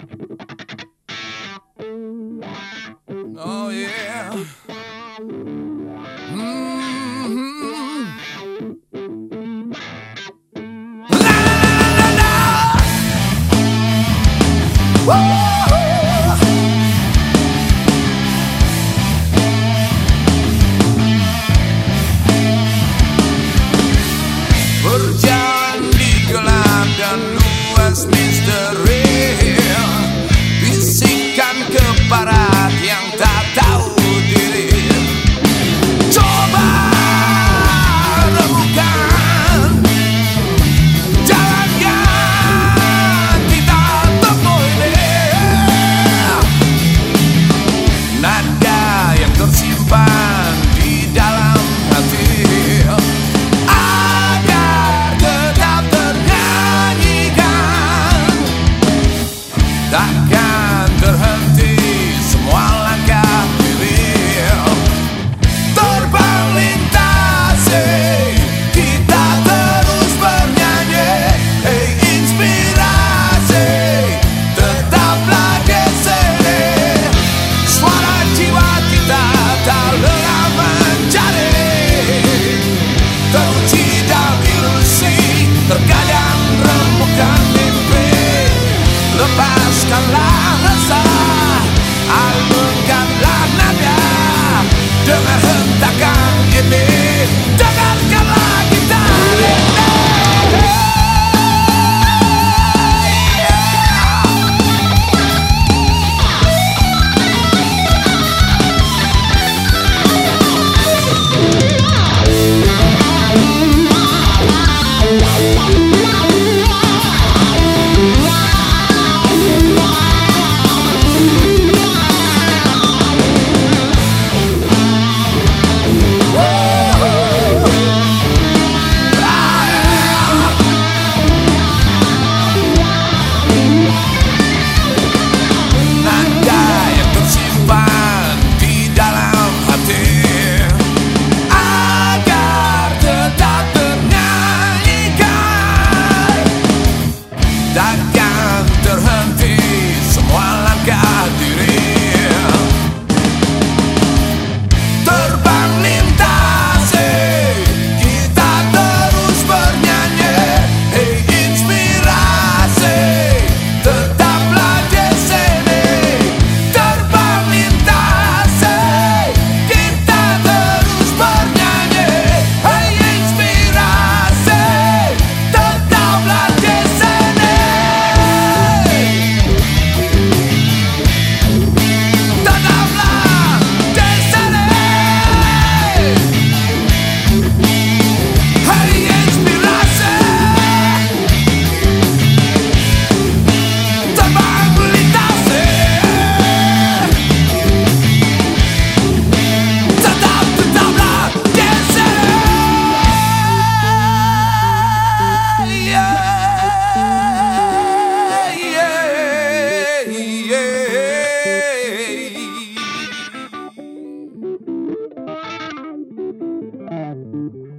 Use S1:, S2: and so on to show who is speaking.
S1: Oh yeah. La la la la. Woo! Berjalan di gelap dan luas misteri, bisikan keparat yang tak tahu diri. Coba remukan jalan yang kita temui ini. Nada yang tersimpan di dalam hati takkan terhenti semua langkah diri. Terbang lintasi, kita terus bernyanyi. Hey inspirasi, tetaplah di sini. Suara jiwa kita tak lengah mencari. Teruji dalam ilusi, terkadang rembukan mimpi. Lepaskanlah rasa, alunkanlah nada. Dengan hentakan ini, dengarkanlah gitar ini. Takkan terhenti semua langkah diri. Terbang lintasi, kita terus bernyanyi. Hey inspirasi, tetaplah di sini. Terbang lintasi, kita terus bernyanyi. Hey inspirasi, tetaplah di sini.
S2: Thank you.